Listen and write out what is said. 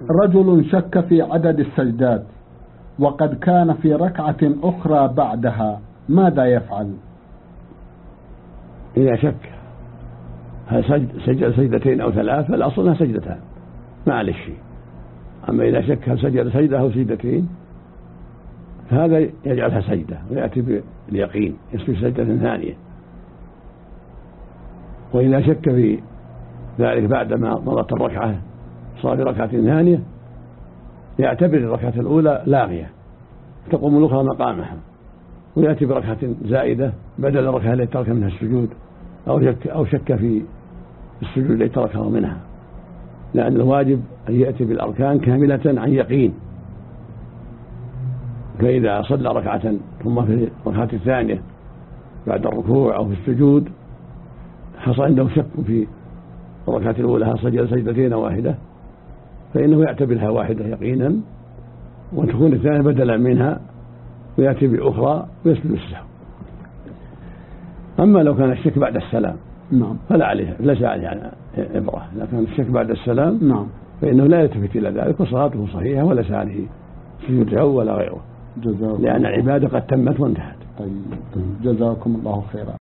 رجل شك في عدد السجدات وقد كان في ركعة أخرى بعدها، ماذا يفعل؟ إذا شك هل سجد سجدتين أو ثلاث فالأصل أنها سجدتان ما عليه شيء. أما إذا شك هل سجد سجدة أو سجدتين فهذا يجعلها سجدة ويأتي باليقين يسجد سجدة ثانية. وإذا شك في ذلك بعدما مضت الركعة صار في ركعة ثانية يعتبر الركعة الأولى لاغية تقوم الأخرى مقامها ويأتي بركعة زائدة بدل الركعة التي ترك منها السجود أو شك في السجود التي تركه منها، لأن الواجب أن يأتي بالأركان كاملة عن يقين. فإذا صلى ركعة ثم في الركعة الثانية بعد الركوع أو في السجود حصل عنده شك في الركعة الأولى هل سجد سجدتين أو واحدة فإنه يعتبرها واحدة يقينا وتكون الثانية بدلا منها ويأتي بأخرى ويسجد السهو. أما لو كان الشك بعد السلام فلا عليه ليس عليه إبرة. إذا كان الشك بعد السلام فإنه لا يلتفت إلى ذلك وصلاته صحيحة وليس عليه سجود سهو ولا غيره لأن العبادة قد تمت وانتهت. طيب جزاكم الله خيرا.